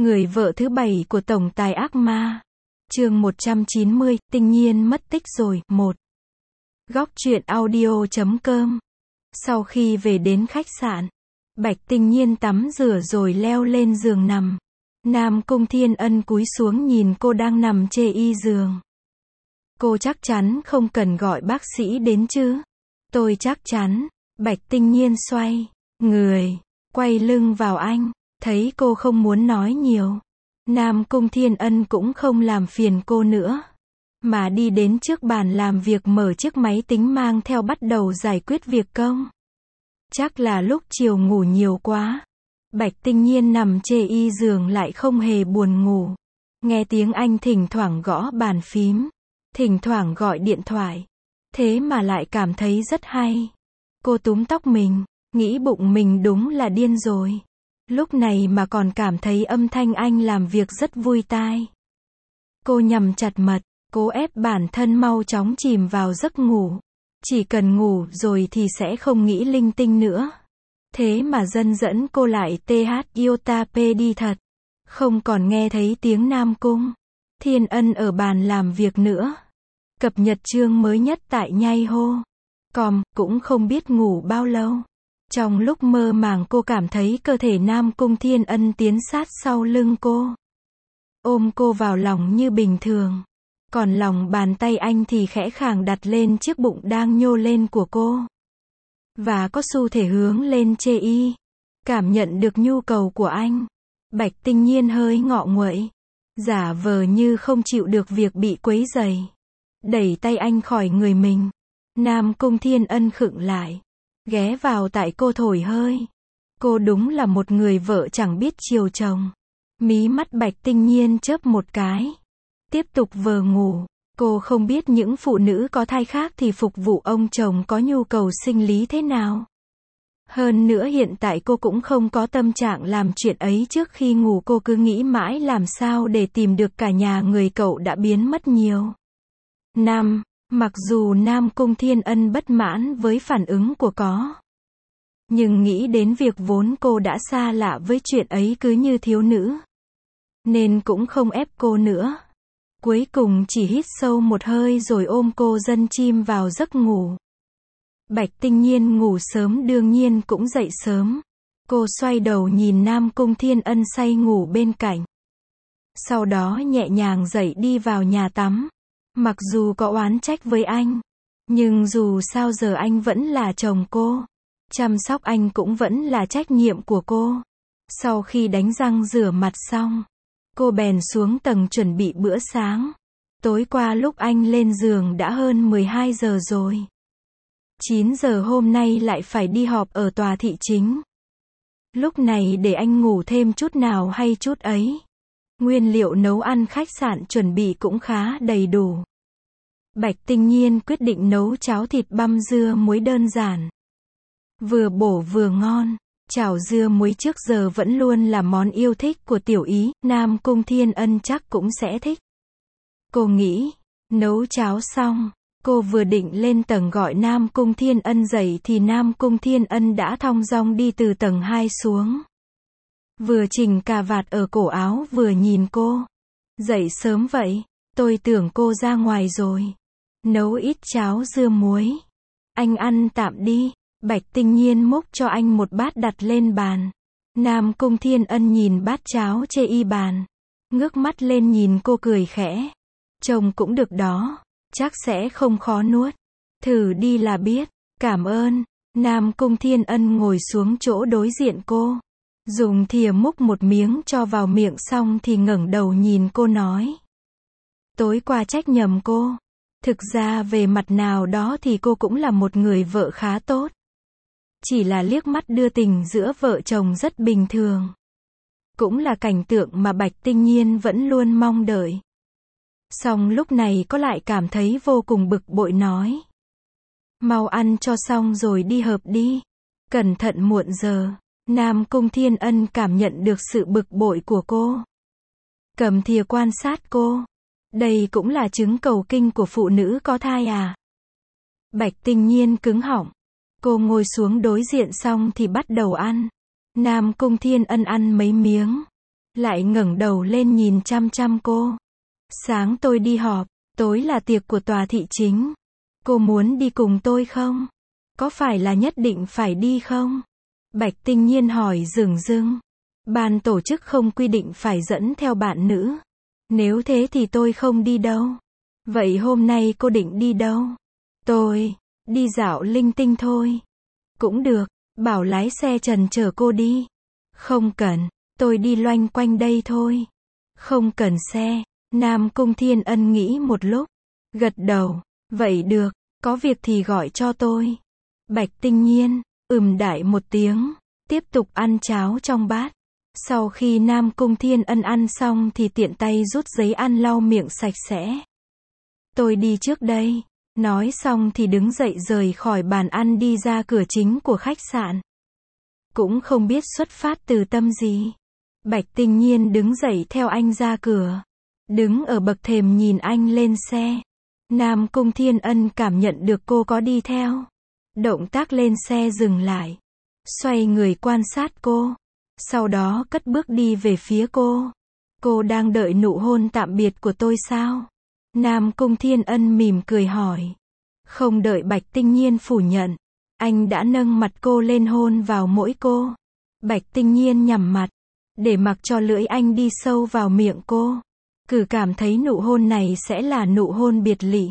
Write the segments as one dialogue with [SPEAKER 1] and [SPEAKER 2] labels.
[SPEAKER 1] Người vợ thứ 7 của tổng tài ác ma. Chương 190, Tinh Nhiên mất tích rồi. 1. Góc truyện audio.com. Sau khi về đến khách sạn, Bạch Tinh Nhiên tắm rửa rồi leo lên giường nằm. Nam Cung Thiên Ân cúi xuống nhìn cô đang nằm chê y giường. Cô chắc chắn không cần gọi bác sĩ đến chứ? Tôi chắc chắn. Bạch Tinh Nhiên xoay người, quay lưng vào anh. Thấy cô không muốn nói nhiều, Nam Cung Thiên Ân cũng không làm phiền cô nữa, mà đi đến trước bàn làm việc mở chiếc máy tính mang theo bắt đầu giải quyết việc công. Chắc là lúc chiều ngủ nhiều quá. Bạch Tinh Nhiên nằm chê y giường lại không hề buồn ngủ. Nghe tiếng anh thỉnh thoảng gõ bàn phím, thỉnh thoảng gọi điện thoại. Thế mà lại cảm thấy rất hay. Cô túm tóc mình, nghĩ bụng mình đúng là điên rồi. Lúc này mà còn cảm thấy âm thanh anh làm việc rất vui tai. Cô nhắm chặt mắt, cố ép bản thân mau chóng chìm vào giấc ngủ. Chỉ cần ngủ rồi thì sẽ không nghĩ linh tinh nữa. Thế mà dẫn cô lại TH Iota P đi thật. Không còn nghe thấy tiếng Nam Cung Thiên Ân ở bàn làm việc nữa. Cập nhật chương mới nhất tại Nhai Hô Com, cũng không biết ngủ bao lâu. Trong lúc mơ màng cô cảm thấy cơ thể Nam Cung Thiên Ân tiến sát sau lưng cô, ôm cô vào lòng như bình thường. Còn lòng bàn tay anh thì khẽ khàng đặt lên chiếc bụng đang nhô lên của cô, và có xu thể hướng lên chê y. Cảm nhận được nhu cầu của anh, Bạch Tinh Nhiên hơi ngọ nguậy, giả vờ như không chịu được việc bị quấy rầy, đẩy tay anh khỏi người mình. Nam Cung Thiên Ân khựng lại, ghé vào tại cô thổi hơi. Cô đúng là một người vợ chẳng biết chiều chồng. Mí mắt Bạch Tinh Nhiên chớp một cái, tiếp tục vờ ngủ. Cô không biết những phụ nữ có thai khác thì phục vụ ông chồng có nhu cầu sinh lý thế nào. Hơn nữa hiện tại cô cũng không có tâm trạng làm chuyện ấy. Trước khi ngủ cô cứ nghĩ mãi làm sao để tìm được cả nhà người cậu đã biến mất nhiều năm. Mặc dù Nam Cung Thiên Ân bất mãn với phản ứng của có, nhưng nghĩ đến việc vốn cô đã xa lạ với chuyện ấy cứ như thiếu nữ, nên cũng không ép cô nữa. Cuối cùng chỉ hít sâu một hơi rồi ôm cô dân chim vào giấc ngủ. Bạch Tinh Nhiên ngủ sớm đương nhiên cũng dậy sớm. Cô xoay đầu nhìn Nam Cung Thiên Ân say ngủ bên cạnh. Sau đó nhẹ nhàng dậy đi vào nhà tắm. Mặc dù có oán trách với anh, nhưng dù sao giờ anh vẫn là chồng cô. Chăm sóc anh cũng vẫn là trách nhiệm của cô. Sau khi đánh răng rửa mặt xong, cô bèn xuống tầng chuẩn bị bữa sáng. Tối qua lúc anh lên giường đã hơn 12 giờ rồi. 9 giờ hôm nay lại phải đi họp ở tòa thị chính. Lúc này để anh ngủ thêm chút nào hay chút ấy. Nguyên liệu nấu ăn khách sạn chuẩn bị cũng khá đầy đủ. Bạch Tinh Nhiên quyết định nấu cháo thịt băm dưa muối đơn giản, vừa bổ vừa ngon. Chảo dưa muối trước giờ vẫn luôn là món yêu thích của Tiểu Ý, Nam Cung Thiên Ân chắc cũng sẽ thích. Cô nghĩ, nấu cháo xong, cô vừa định lên tầng gọi Nam Cung Thiên Ân dậy thì Nam Cung Thiên Ân đã thong dong đi từ tầng 2 xuống. Vừa chỉnh cà vạt ở cổ áo vừa nhìn cô. Dậy sớm vậy, tôi tưởng cô ra ngoài rồi. Nấu ít cháo dưa muối. Anh ăn tạm đi. Bạch Tinh Nhiên múc cho anh một bát đặt lên bàn. Nam Cung Thiên Ân nhìn bát cháo chê y bàn, ngước mắt lên nhìn cô cười khẽ. Chồng cũng được đó, chắc sẽ không khó nuốt. Thử đi là biết. Cảm ơn. Nam Cung Thiên Ân ngồi xuống chỗ đối diện cô, dùng thìa múc một miếng cho vào miệng xong thì ngẩng đầu nhìn cô nói. Tối qua trách nhầm cô. Thực ra về mặt nào đó thì cô cũng là một người vợ khá tốt. Chỉ là liếc mắt đưa tình giữa vợ chồng rất bình thường. Cũng là cảnh tượng mà Bạch Tinh Nhiên vẫn luôn mong đợi. Song lúc này có lại cảm thấy vô cùng bực bội nói. Mau ăn cho xong rồi đi họp đi. Cẩn thận muộn giờ. Nam Cung Thiên Ân cảm nhận được sự bực bội của cô. Cầm thìa quan sát cô. Đây cũng là chứng cầu kinh của phụ nữ có thai à? Bạch Tinh Nhiên cứng họng. Cô ngồi xuống đối diện xong thì bắt đầu ăn. Nam Cung Thiên Ân ăn mấy miếng, lại ngẩng đầu lên nhìn chăm chăm cô. Sáng tôi đi họp, tối là tiệc của tòa thị chính. Cô muốn đi cùng tôi không? Có phải là nhất định phải đi không? Bạch Tinh Nhiên hỏi dửng dưng. Ban tổ chức không quy định phải dẫn theo bạn nữ. Nếu thế thì tôi không đi đâu. Vậy hôm nay cô định đi đâu? Tôi đi dạo linh tinh thôi. Cũng được, bảo lái xe Trần chở cô đi. Không cần, tôi đi loanh quanh đây thôi. Không cần xe. Nam Cung Thiên Ân nghĩ một lúc, gật đầu. Vậy được, có việc thì gọi cho tôi. Bạch Tinh Nhiên đại một tiếng, tiếp tục ăn cháo trong bát. Sau khi Nam Cung Thiên Ân ăn xong thì tiện tay rút giấy ăn lau miệng sạch sẽ. Tôi đi trước đây. Nói xong thì đứng dậy rời khỏi bàn ăn đi ra cửa chính của khách sạn. Cũng không biết xuất phát từ tâm gì. Bạch Tinh Nhiên đứng dậy theo anh ra cửa. Đứng ở bậc thềm nhìn anh lên xe. Nam Cung Thiên Ân cảm nhận được cô có đi theo. Động tác lên xe dừng lại. Xoay người quan sát cô. Sau đó cất bước đi về phía cô. Cô đang đợi nụ hôn tạm biệt của tôi sao? Nam Cung Thiên Ân mỉm cười hỏi. Không đợi Bạch Tinh Nhiên phủ nhận. Anh đã nâng mặt cô lên hôn vào mũi cô. Bạch Tinh Nhiên nhắm mặt. Để mặc cho lưỡi anh đi sâu vào miệng cô. Cứ cảm thấy nụ hôn này sẽ là nụ hôn biệt lị.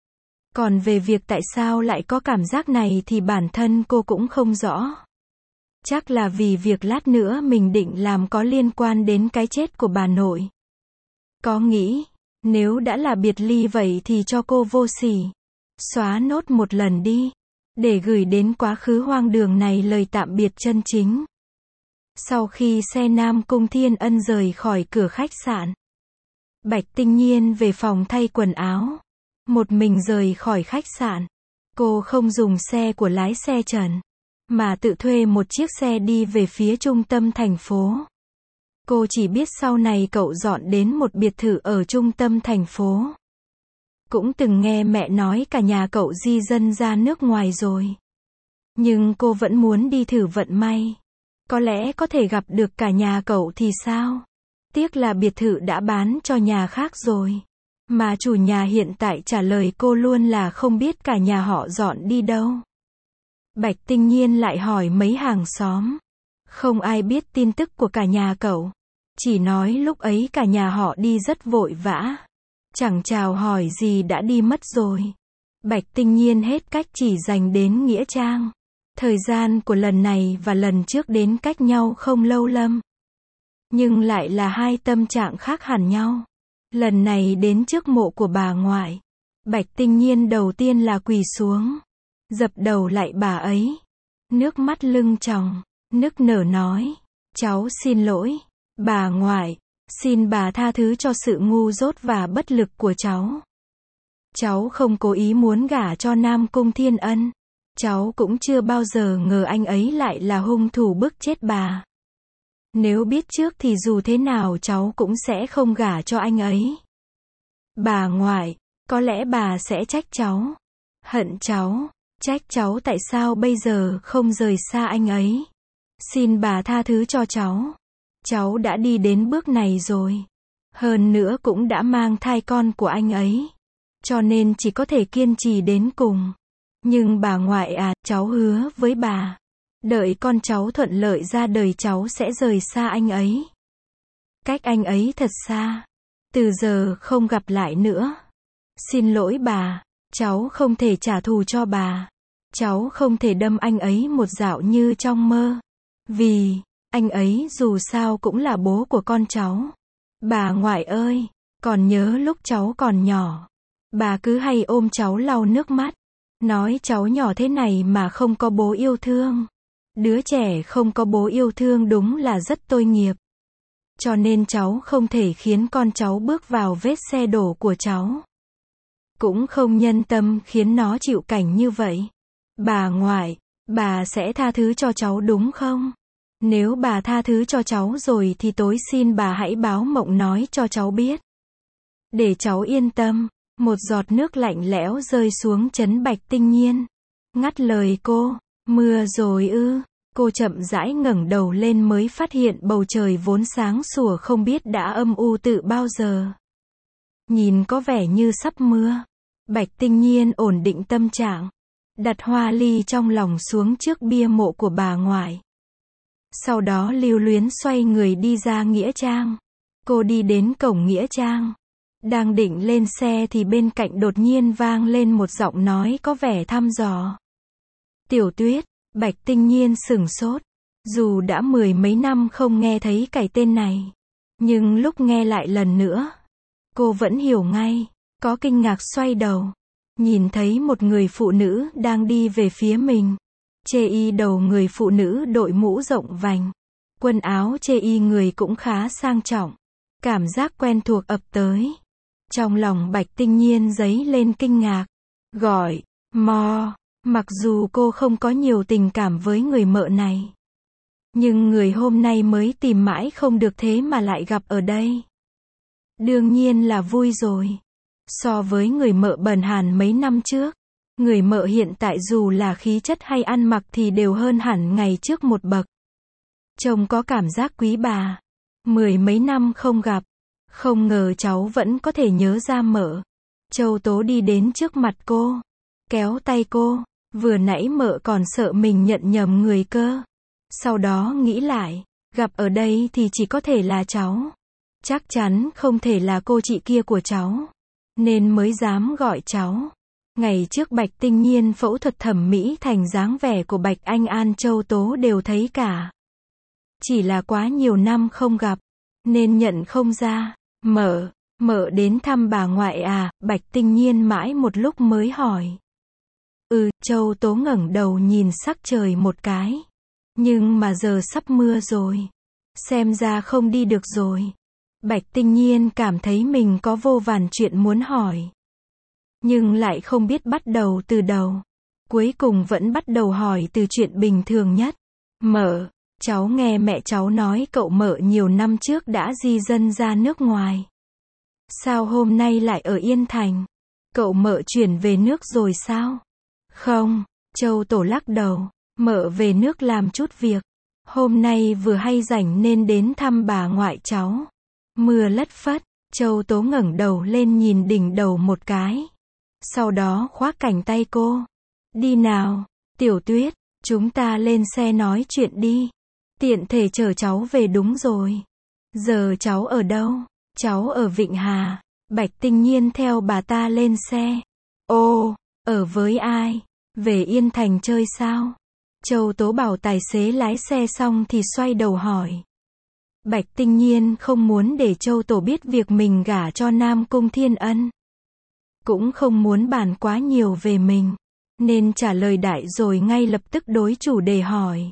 [SPEAKER 1] Còn về việc tại sao lại có cảm giác này thì bản thân cô cũng không rõ. Chắc là vì việc lát nữa mình định làm có liên quan đến cái chết của bà nội. Có nghĩ, nếu đã là biệt ly vậy thì cho cô vô sỉ. Xóa nốt một lần đi. Để gửi đến quá khứ hoang đường này lời tạm biệt chân chính. Sau khi xe Nam Cung Thiên Ân rời khỏi cửa khách sạn, Bạch Tinh Nhiên về phòng thay quần áo. Một mình rời khỏi khách sạn. Cô không dùng xe của lái xe Trần, mà tự thuê một chiếc xe đi về phía trung tâm thành phố. Cô chỉ biết sau này cậu dọn đến một biệt thự ở trung tâm thành phố. Cũng từng nghe mẹ nói cả nhà cậu di dân ra nước ngoài rồi. Nhưng cô vẫn muốn đi thử vận may. Có lẽ có thể gặp được cả nhà cậu thì sao? Tiếc là biệt thự đã bán cho nhà khác rồi. Mà chủ nhà hiện tại trả lời cô luôn là không biết cả nhà họ dọn đi đâu. Bạch Tinh Nhiên lại hỏi mấy hàng xóm. Không ai biết tin tức của cả nhà cậu. Chỉ nói lúc ấy cả nhà họ đi rất vội vã. Chẳng chào hỏi gì đã đi mất rồi. Bạch Tinh Nhiên hết cách chỉ dành đến nghĩa trang. Thời gian của lần này và lần trước đến cách nhau không lâu lắm. Nhưng lại là hai tâm trạng khác hẳn nhau. Lần này đến trước mộ của bà ngoại. Bạch Tinh Nhiên đầu tiên là quỳ xuống. Dập đầu lại bà ấy. Nước mắt lưng tròng. Nức nở nói. Cháu xin lỗi. Bà ngoại. Xin bà tha thứ cho sự ngu dốt và bất lực của cháu. Cháu không cố ý muốn gả cho Nam Cung Thiên Ân. Cháu cũng chưa bao giờ ngờ anh ấy lại là hung thủ bức chết bà. Nếu biết trước thì dù thế nào cháu cũng sẽ không gả cho anh ấy. Bà ngoại, có lẽ bà sẽ trách cháu. Hận cháu. Trách cháu tại sao bây giờ không rời xa anh ấy. Xin bà tha thứ cho cháu. Cháu đã đi đến bước này rồi. Hơn nữa cũng đã mang thai con của anh ấy. Cho nên chỉ có thể kiên trì đến cùng. Nhưng bà ngoại à, cháu hứa với bà. Đợi con cháu thuận lợi ra đời cháu sẽ rời xa anh ấy. Cách anh ấy thật xa. Từ giờ không gặp lại nữa. Xin lỗi bà. Cháu không thể trả thù cho bà. Cháu không thể đâm anh ấy một dạo như trong mơ. Vì, anh ấy dù sao cũng là bố của con cháu. Bà ngoại ơi, còn nhớ lúc cháu còn nhỏ. Bà cứ hay ôm cháu lau nước mắt. Nói cháu nhỏ thế này mà không có bố yêu thương. Đứa trẻ không có bố yêu thương đúng là rất tội nghiệp. Cho nên cháu không thể khiến con cháu bước vào vết xe đổ của cháu. Cũng không nhân tâm khiến nó chịu cảnh như vậy. Bà ngoại, bà sẽ tha thứ cho cháu đúng không? Nếu bà tha thứ cho cháu rồi thì tối xin bà hãy báo mộng nói cho cháu biết. Để cháu yên tâm. Một giọt nước lạnh lẽo rơi xuống trấn Bạch Tinh Nhiên. Ngắt lời cô. Mưa rồi ư? Cô chậm rãi ngẩng đầu lên mới phát hiện bầu trời vốn sáng sủa không biết đã âm u từ bao giờ. Nhìn có vẻ như sắp mưa. Bạch Tinh Nhiên ổn định tâm trạng, đặt hoa ly trong lòng xuống trước bia mộ của bà ngoại. Sau đó lưu luyến xoay người đi ra nghĩa trang. Cô đi đến cổng nghĩa trang. Đang định lên xe thì bên cạnh đột nhiên vang lên một giọng nói có vẻ thăm dò. Tiểu Tuyết. Bạch Tinh Nhiên sửng sốt. Dù đã 10 mấy năm không nghe thấy cái tên này, nhưng lúc nghe lại lần nữa, cô vẫn hiểu ngay. Có kinh ngạc xoay đầu, nhìn thấy một người phụ nữ đang đi về phía mình. Chê y đầu người phụ nữ đội mũ rộng vành. Quần áo chê y người cũng khá sang trọng. Cảm giác quen thuộc ập tới. Trong lòng Bạch Tinh Nhiên dấy lên kinh ngạc. Gọi, mò. Mặc dù cô không có nhiều tình cảm với người mợ này, nhưng người hôm nay mới tìm mãi không được thế mà lại gặp ở đây. Đương nhiên là vui rồi. So với người mợ bần hàn mấy năm trước, người mợ hiện tại dù là khí chất hay ăn mặc thì đều hơn hẳn ngày trước một bậc. Trông có cảm giác quý bà. 10 mấy năm không gặp, không ngờ cháu vẫn có thể nhớ ra mợ. Châu Tố đi đến trước mặt cô, kéo tay cô. Vừa nãy mợ còn sợ mình nhận nhầm người cơ. Sau đó nghĩ lại, gặp ở đây thì chỉ có thể là cháu. Chắc chắn không thể là cô chị kia của cháu, nên mới dám gọi cháu. Ngày trước Bạch Tinh Nhiên phẫu thuật thẩm mỹ thành dáng vẻ của Bạch Anh An, Châu Tố đều thấy cả. Chỉ là quá nhiều năm không gặp, nên nhận không ra. Mợ đến thăm bà ngoại à? Bạch Tinh Nhiên mãi một lúc mới hỏi. Châu Tố ngẩng đầu nhìn sắc trời một cái. Nhưng mà giờ sắp mưa rồi. Xem ra không đi được rồi. Bạch Tinh Nhiên cảm thấy mình có vô vàn chuyện muốn hỏi, nhưng lại không biết bắt đầu từ đầu. Cuối cùng vẫn bắt đầu hỏi từ chuyện bình thường nhất. Mợ, cháu nghe mẹ cháu nói cậu mợ nhiều năm trước đã di dân ra nước ngoài. Sao hôm nay lại ở Yên Thành? Cậu mợ chuyển về nước rồi sao? Không, Châu Tổ lắc đầu. Mợ về nước làm chút việc. Hôm nay vừa hay rảnh nên đến thăm bà ngoại cháu. Mưa lất phất. Châu Tố ngẩng đầu lên nhìn đỉnh đầu một cái. Sau đó khoác cánh tay cô. Đi nào, Tiểu Tuyết, chúng ta lên xe nói chuyện đi. Tiện thể chở cháu về. Đúng rồi. Giờ cháu ở đâu? Cháu ở Vịnh Hà. Bạch Tinh Nhiên theo bà ta lên xe. Ồ, ở với ai? Về Yên Thành chơi sao? Châu Tố bảo tài xế lái xe xong thì xoay đầu hỏi. Bạch Tinh Nhiên không muốn để Châu Tổ biết việc mình gả cho Nam Cung Thiên Ân. Cũng không muốn bàn quá nhiều về mình, nên trả lời đại rồi ngay lập tức đối chủ đề hỏi.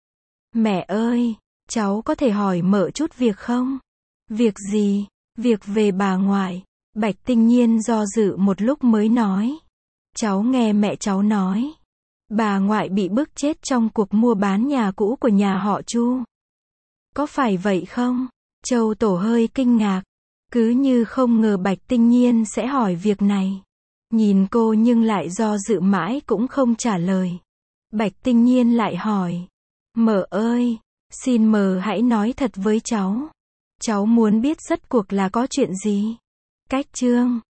[SPEAKER 1] Mẹ ơi, cháu có thể hỏi mợ chút việc không? Việc gì? Việc về bà ngoại. Bạch Tinh Nhiên do dự một lúc mới nói. Cháu nghe mẹ cháu nói, bà ngoại bị bức chết trong cuộc mua bán nhà cũ của nhà họ Chu. Có phải vậy không? Châu Tổ hơi kinh ngạc, cứ như không ngờ Bạch Tinh Nhiên sẽ hỏi việc này. Nhìn cô nhưng lại do dự mãi cũng không trả lời. Bạch Tinh Nhiên lại hỏi. Mợ ơi, xin mợ hãy nói thật với cháu. Cháu muốn biết rốt cuộc là có chuyện gì? Cách chương